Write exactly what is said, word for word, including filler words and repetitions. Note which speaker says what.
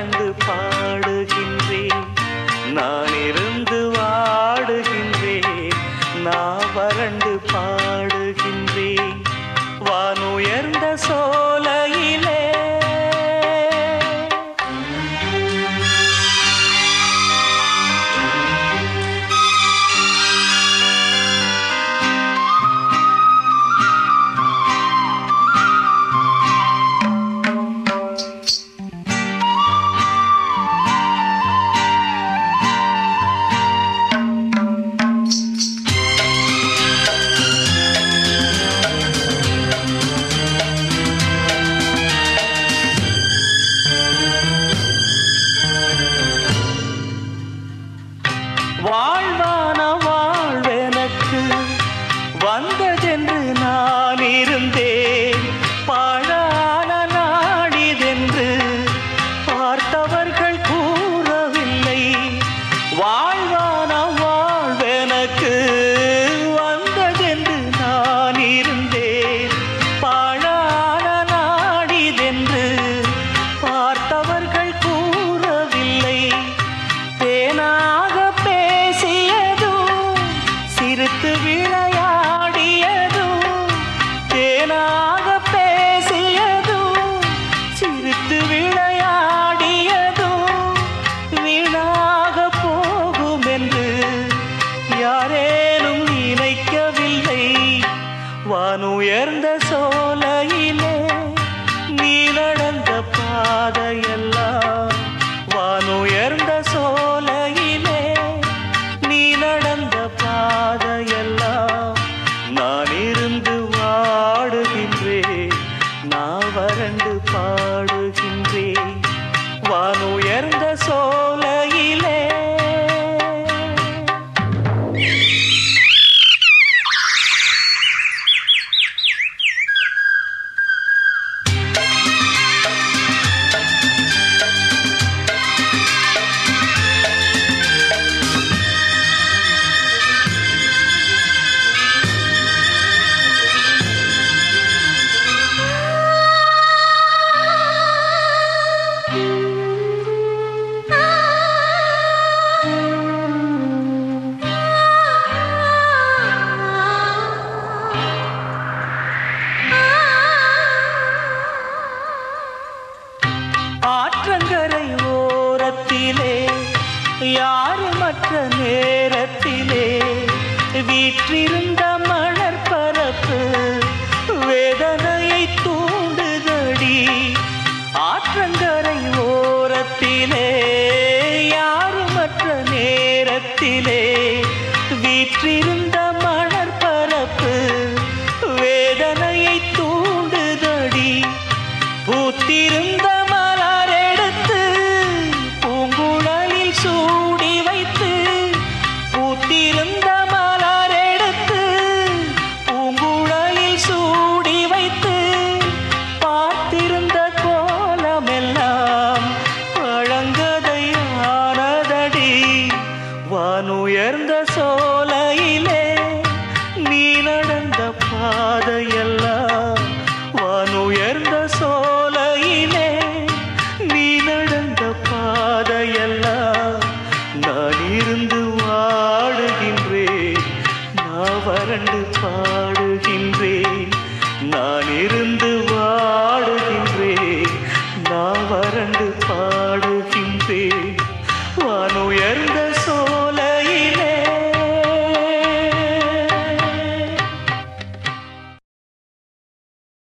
Speaker 1: வறண்டு பாடுகின்றேன். நான் இருந்து வாடுகின்றேன், நான் வறண்டு பாடுகின்றேன். வானுயர்ந்த சோலையிலே வாழ்வான வாழ்வெனக்கு வந்ததென்று நான் இருந்தேன். பாழான நாடிதென்று பார்த்தவர்கள் கூறவில்லை. வாழ்வான வாழ்வெனக்கு வந்ததென்று நான் இருந்தேன். பாழான நாடிதென்று பார்த்தவர்கள் கூறவில்லை. தேனாக சிரித்து விளையாடியதும், தேனாக பேசியதும், சிரித்து விளையாடியதும் வீணாக போகும் என்று யாரேனும் நினைக்கவில்லை. வானுயர்ந்த சோலையிலே நீ நடந்த பாதையெல்லாம், வானுயர்ந்த சோலையிலே நீ நடந்த பாதையெல்லாம் நான் இருந்து வாடுகின்றேன், நான் வறண்டு பாடுகின்றேன். வானுயர்ந்த சோலையிலே ஆற்றங்கரை ஓரத்திலே யாருமற்ற நேரத்திலே வீற்றிருந்த மணற்பரப்பு வேதனையை தூண்டுதடி. ஆற்றங்கரை ஓரத்திலே யாருமற்ற நேரத்திலே வீற்றிருந்த மணற்பரப்பு வேதனையை தூண்டுதடி. பூத்திருந்த மலரெடுத்து பூங்குழலில் சூடி வைத்து, பூத்திருந்த மலரெடுத்து பூங்குழலில் சூடி வைத்து பார்த்திருந்த கோலமெல்லாம் பழங்கதையானதடி. வானுயர்ந்த சோலையிலே நீ நடந்த பாதையெல்லாம், வானுயர்ந்த சோலையிலே நீ நடந்த பாதையெல்லாம் நான் இருந்து வாடுகின்றேன், நான் வறண்டு பாடுகின்றேன். நான் இருந்து வாடுகின்றேன், நான் வறண்டு பாடு